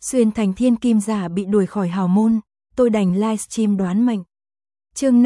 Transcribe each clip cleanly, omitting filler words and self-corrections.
Xuyên thành thiên kim giả bị đuổi khỏi hào môn, tôi đành livestream đoán mệnh. Chương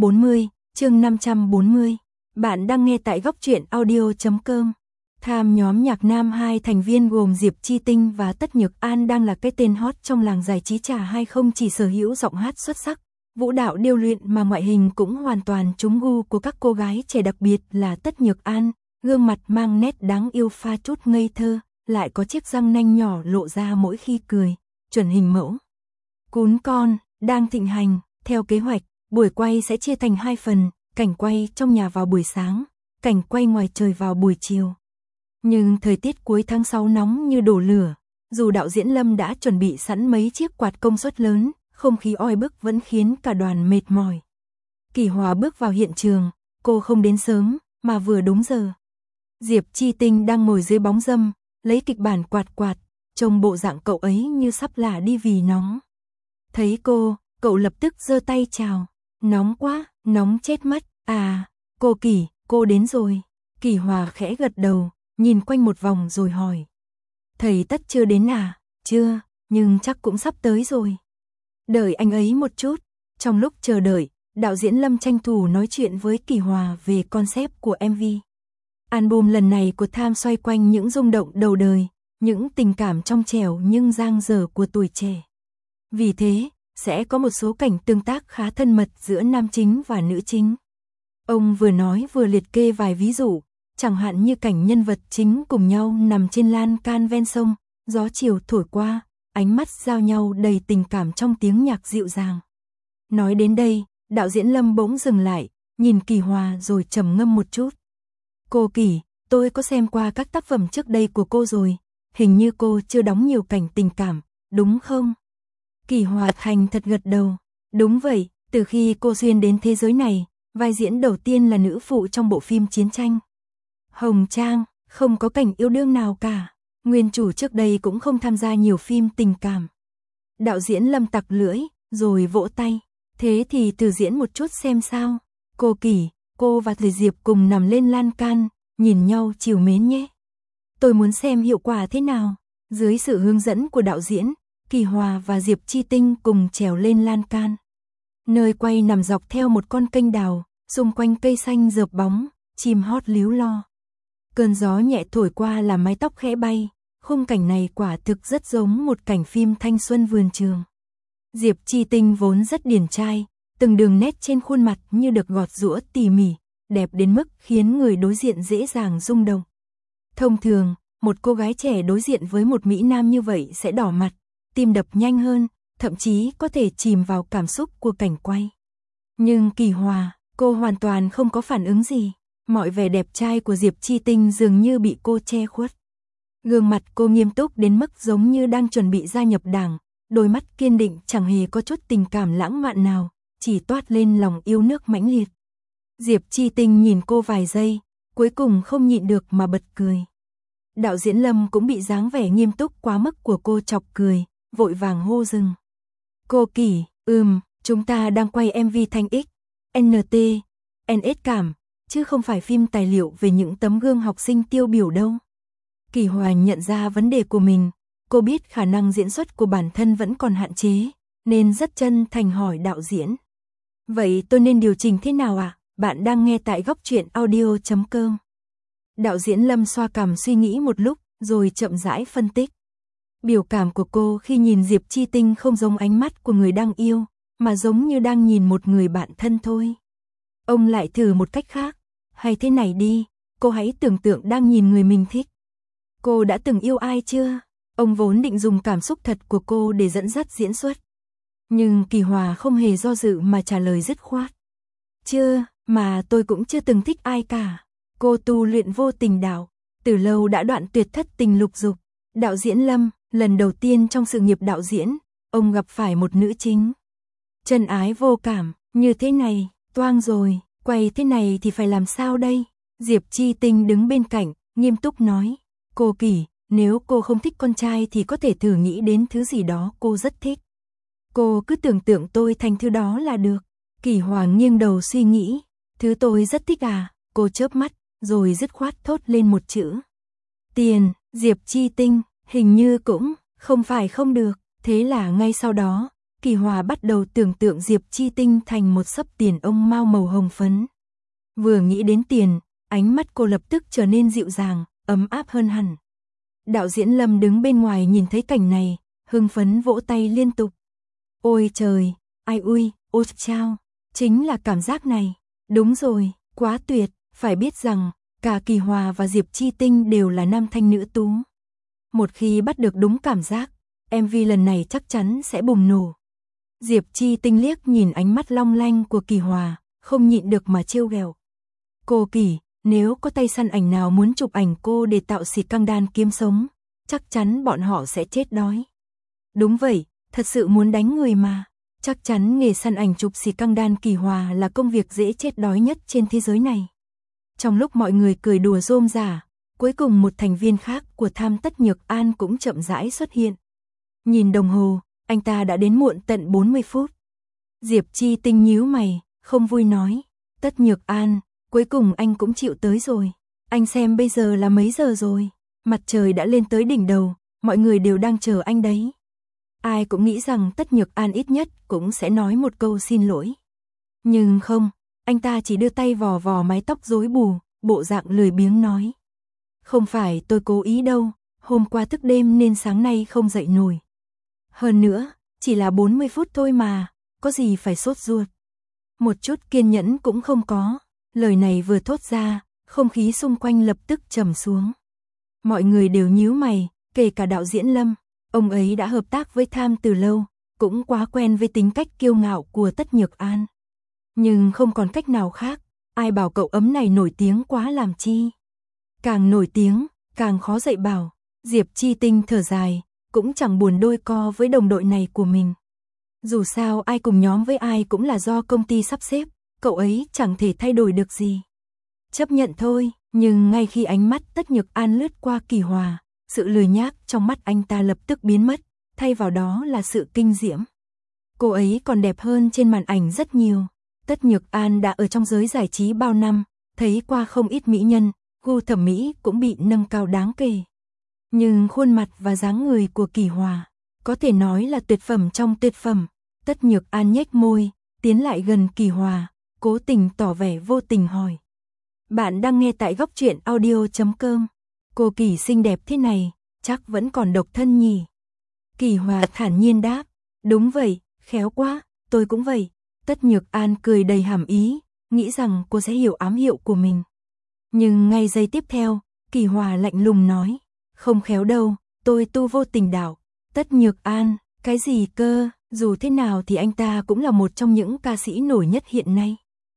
540. Bạn đang nghe tại góc truyện audio.com. Tham nhóm nhạc nam 2 thành viên gồm Diệp Chi Tinh và Tất Nhược An đang là cái tên hot trong làng giải trí trà hay không chỉ sở hữu giọng hát xuất sắc, vũ đạo điêu luyện mà ngoại hình cũng hoàn toàn trúng gu của các cô gái trẻ, đặc biệt là Tất Nhược An, gương mặt mang nét đáng yêu pha chút ngây thơ, lại có chiếc răng nanh nhỏ lộ ra mỗi khi cười, chuẩn hình mẫu. Cún con đang thịnh hành, theo kế hoạch, buổi quay sẽ chia thành 2 phần, cảnh quay trong nhà vào buổi sáng, cảnh quay ngoài trời vào buổi chiều. Nhưng thời tiết cuối tháng 6 nóng như đổ lửa, dù đạo diễn Lâm đã chuẩn bị sẵn mấy chiếc quạt công suất lớn, không khí oi bức vẫn khiến cả đoàn mệt mỏi. Kỳ Hòa bước vào hiện trường, cô không đến sớm, mà vừa đúng giờ. Diệp Chi Tinh đang ngồi dưới bóng râm, lấy kịch bản quạt, trông bộ dạng cậu ấy như sắp lả đi vì nóng. Thấy cô, cậu lập tức giơ tay chào. Nóng quá, nóng chết mất. À, cô Kỳ, cô đến rồi. Kỳ Hòa khẽ gật đầu, nhìn quanh một vòng rồi hỏi. Thầy Tất chưa đến à? Chưa, nhưng chắc cũng sắp tới rồi. Đợi anh ấy một chút. Trong lúc chờ đợi, đạo diễn Lâm tranh thủ nói chuyện với Kỳ Hòa về concept của MV. Album lần này của Tham xoay quanh những rung động đầu đời, những tình cảm trong trẻo nhưng dang dở của tuổi trẻ. Vì thế, sẽ có một số cảnh tương tác khá thân mật giữa nam chính và nữ chính. Ông vừa nói vừa liệt kê vài ví dụ, chẳng hạn như cảnh nhân vật chính cùng nhau nằm trên lan can ven sông, gió chiều thổi qua, ánh mắt giao nhau đầy tình cảm trong tiếng nhạc dịu dàng. Nói đến đây, đạo diễn Lâm bỗng dừng lại, nhìn Kỳ Hòa rồi trầm ngâm một chút. Cô Kỳ, tôi có xem qua các tác phẩm trước đây của cô rồi, hình như cô chưa đóng nhiều cảnh tình cảm, đúng không? Kỳ Hòa thành thật gật đầu. Đúng vậy, từ khi cô xuyên đến thế giới này, vai diễn đầu tiên là nữ phụ trong bộ phim chiến tranh Hồng Trang, không có cảnh yêu đương nào cả. Nguyên chủ trước đây cũng không tham gia nhiều phim tình cảm. Đạo diễn Lâm tặc lưỡi, rồi vỗ tay. Thế thì thử diễn một chút xem sao. Cô Kỳ, cô và thầy Diệp cùng nằm lên lan can, nhìn nhau trìu mến nhé. Tôi muốn xem hiệu quả thế nào. Dưới sự hướng dẫn của đạo diễn, Kỳ Hòa và Diệp Chi Tinh cùng trèo lên lan can. Nơi quay nằm dọc theo một con kênh đào, xung quanh cây xanh rợp bóng, chim hót líu lo. Cơn gió nhẹ thổi qua làm mái tóc khẽ bay, khung cảnh này quả thực rất giống một cảnh phim thanh xuân vườn trường. Diệp Chi Tinh vốn rất điển trai, từng đường nét trên khuôn mặt như được gọt giũa tỉ mỉ, đẹp đến mức khiến người đối diện dễ dàng rung động. Thông thường, một cô gái trẻ đối diện với một mỹ nam như vậy sẽ đỏ mặt, tim đập nhanh hơn, thậm chí có thể chìm vào cảm xúc của cảnh quay. Nhưng Kỳ Hòa, cô hoàn toàn không có phản ứng gì. Mọi vẻ đẹp trai của Diệp Chi Tinh dường như bị cô che khuất. Gương mặt cô nghiêm túc đến mức giống như đang chuẩn bị gia nhập đảng, đôi mắt kiên định chẳng hề có chút tình cảm lãng mạn nào, chỉ toát lên lòng yêu nước mãnh liệt. Diệp Chi Tinh nhìn cô vài giây, cuối cùng không nhịn được mà bật cười. Đạo diễn Lâm cũng bị dáng vẻ nghiêm túc quá mức của cô chọc cười, vội vàng hô dừng. Cô Kỳ, chúng ta đang quay MV Thanh X, NT, NS cảm, chứ không phải phim tài liệu về những tấm gương học sinh tiêu biểu đâu. Kỳ Hòa nhận ra vấn đề của mình, cô biết khả năng diễn xuất của bản thân vẫn còn hạn chế, nên rất chân thành hỏi đạo diễn. Vậy tôi nên điều chỉnh thế nào ạ? Bạn đang nghe tại góc truyện audio.com. Đạo diễn Lâm xoa cằm suy nghĩ một lúc, rồi chậm rãi phân tích. Biểu cảm của cô khi nhìn Diệp Chi Tinh không giống ánh mắt của người đang yêu, mà giống như đang nhìn một người bạn thân thôi. Ông lại thử một cách khác. Hay thế này đi, cô hãy tưởng tượng đang nhìn người mình thích. Cô đã từng yêu ai chưa? Ông vốn định dùng cảm xúc thật của cô để dẫn dắt diễn xuất. Nhưng Kỳ Hòa không hề do dự mà trả lời dứt khoát. Chưa, mà tôi cũng chưa từng thích ai cả. Cô tu luyện vô tình đạo, từ lâu đã đoạn tuyệt thất tình lục dục. Đạo diễn Lâm, lần đầu tiên trong sự nghiệp đạo diễn, ông gặp phải một nữ chính. Chân ái vô cảm, như thế này, toang rồi. Quay thế này thì phải làm sao đây? Diệp Chi Tinh đứng bên cạnh, nghiêm túc nói. Cô Kỳ, nếu cô không thích con trai thì có thể thử nghĩ đến thứ gì đó cô rất thích. Cô cứ tưởng tượng tôi thành thứ đó là được. Kỳ Hòa nghiêng đầu suy nghĩ. Thứ tôi rất thích à? Cô chớp mắt, rồi dứt khoát thốt lên một chữ. Tiền. Diệp Chi Tinh, hình như cũng Không phải không được, thế là ngay sau đó, Kỳ Hòa bắt đầu tưởng tượng Diệp Chi Tinh thành một xấp tiền ông mao màu hồng phấn. Vừa nghĩ đến tiền, ánh mắt cô lập tức trở nên dịu dàng, ấm áp hơn hẳn. Đạo diễn Lâm đứng bên ngoài nhìn thấy cảnh này, hưng phấn vỗ tay liên tục. Ôi trời, ai ui, ôi chao, chính là cảm giác này. Đúng rồi, quá tuyệt, phải biết rằng, cả Kỳ Hòa và Diệp Chi Tinh đều là nam thanh nữ tú. Một khi bắt được đúng cảm giác, MV lần này chắc chắn sẽ bùng nổ. Diệp Chi Tinh liếc nhìn ánh mắt long lanh của Kỳ Hòa, không nhịn được mà trêu ghẹo. Cô Kỳ, nếu có tay săn ảnh nào muốn chụp ảnh cô để tạo xịt căng đan kiếm sống, chắc chắn bọn họ sẽ chết đói. Đúng vậy, thật sự muốn đánh người mà. Chắc chắn nghề săn ảnh chụp xịt căng đan Kỳ Hòa là công việc dễ chết đói nhất trên thế giới này. Trong lúc mọi người cười đùa rôm rả, cuối cùng một thành viên khác của Tham Tất Nhược An cũng chậm rãi xuất hiện. Nhìn đồng hồ, anh ta đã đến muộn tận 40 phút. Diệp Chi Tinh nhíu mày, không vui nói. Tất Nhược An, cuối cùng anh cũng chịu tới rồi. Anh xem bây giờ là mấy giờ rồi. Mặt trời đã lên tới đỉnh đầu, mọi người đều đang chờ anh đấy. Ai cũng nghĩ rằng Tất Nhược An ít nhất cũng sẽ nói một câu xin lỗi. Nhưng không, anh ta chỉ đưa tay vò vò mái tóc rối bù, bộ dạng lười biếng nói. Không phải tôi cố ý đâu, hôm qua thức đêm nên sáng nay không dậy nổi. Hơn nữa, chỉ là 40 phút thôi mà, có gì phải sốt ruột. Một chút kiên nhẫn cũng không có. Lời này vừa thốt ra, không khí xung quanh lập tức trầm xuống. Mọi người đều nhíu mày, kể cả đạo diễn Lâm. Ông ấy đã hợp tác với Tham từ lâu, cũng quá quen với tính cách kiêu ngạo của Tất Nhược An. Nhưng không còn cách nào khác, ai bảo cậu ấm này nổi tiếng quá làm chi. Càng nổi tiếng, càng khó dạy bảo. Diệp Chi Tinh thở dài, cũng chẳng buồn đôi co với đồng đội này của mình. Dù sao ai cùng nhóm với ai cũng là do công ty sắp xếp, cậu ấy chẳng thể thay đổi được gì. Chấp nhận thôi, nhưng ngay khi ánh mắt Tất Nhược An lướt qua Kỳ Hòa, sự lười nhác trong mắt anh ta lập tức biến mất, thay vào đó là sự kinh diễm. Cô ấy còn đẹp hơn trên màn ảnh rất nhiều. Tất Nhược An đã ở trong giới giải trí bao năm, thấy qua không ít mỹ nhân, gu thẩm mỹ cũng bị nâng cao đáng kể. Nhưng khuôn mặt và dáng người của Kỳ Hòa, có thể nói là tuyệt phẩm trong tuyệt phẩm. Tất Nhược An nhếch môi, tiến lại gần Kỳ Hòa, cố tình tỏ vẻ vô tình hỏi. Bạn đang nghe tại Góc Truyện Audio.com. Cô Kỳ xinh đẹp thế này, chắc vẫn còn độc thân nhỉ? Kỳ Hòa thản nhiên đáp. Đúng vậy, khéo quá, tôi cũng vậy. Tất Nhược An cười đầy hàm ý, nghĩ rằng cô sẽ hiểu ám hiệu của mình. Nhưng ngay giây tiếp theo, Kỳ Hòa lạnh lùng nói. Không khéo đâu, tôi tu vô tình đạo. Tất Nhược An, cái gì cơ, dù thế nào thì anh ta cũng là một trong những ca sĩ nổi nhất hiện nay.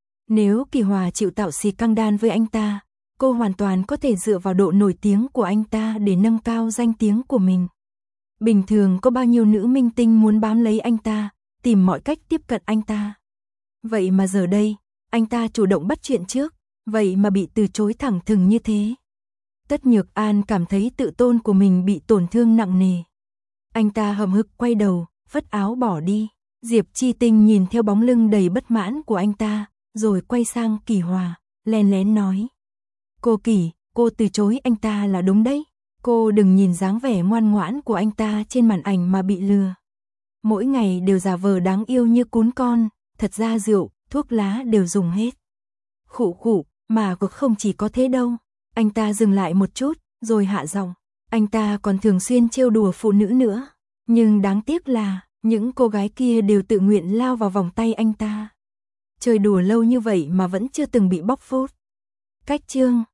Nếu Kỳ Hòa chịu tạo xì căng đan với anh ta, cô hoàn toàn có thể dựa vào độ nổi tiếng của anh ta để nâng cao danh tiếng của mình. Bình thường có bao nhiêu nữ minh tinh muốn bám lấy anh ta, tìm mọi cách tiếp cận anh ta. Vậy mà giờ đây, anh ta chủ động bắt chuyện trước, vậy mà bị từ chối thẳng thừng như thế. Tất Nhược An cảm thấy tự tôn của mình bị tổn thương nặng nề. Anh ta hậm hực quay đầu, vất áo bỏ đi. Diệp Chi Tinh nhìn theo bóng lưng đầy bất mãn của anh ta, rồi quay sang Kỳ Hòa, lén lén nói. Cô Kỳ, cô từ chối anh ta là đúng đấy. Cô đừng nhìn dáng vẻ ngoan ngoãn của anh ta trên màn ảnh mà bị lừa. Mỗi ngày đều giả vờ đáng yêu như cún con, thật ra rượu, thuốc lá đều dùng hết. Khụ khụ, mà cũng không chỉ có thế đâu. Anh ta dừng lại một chút, rồi hạ giọng. Anh ta còn thường xuyên trêu đùa phụ nữ nữa. Nhưng đáng tiếc là, những cô gái kia đều tự nguyện lao vào vòng tay anh ta. Chơi đùa lâu như vậy mà vẫn chưa từng bị bóc phốt. Cách chương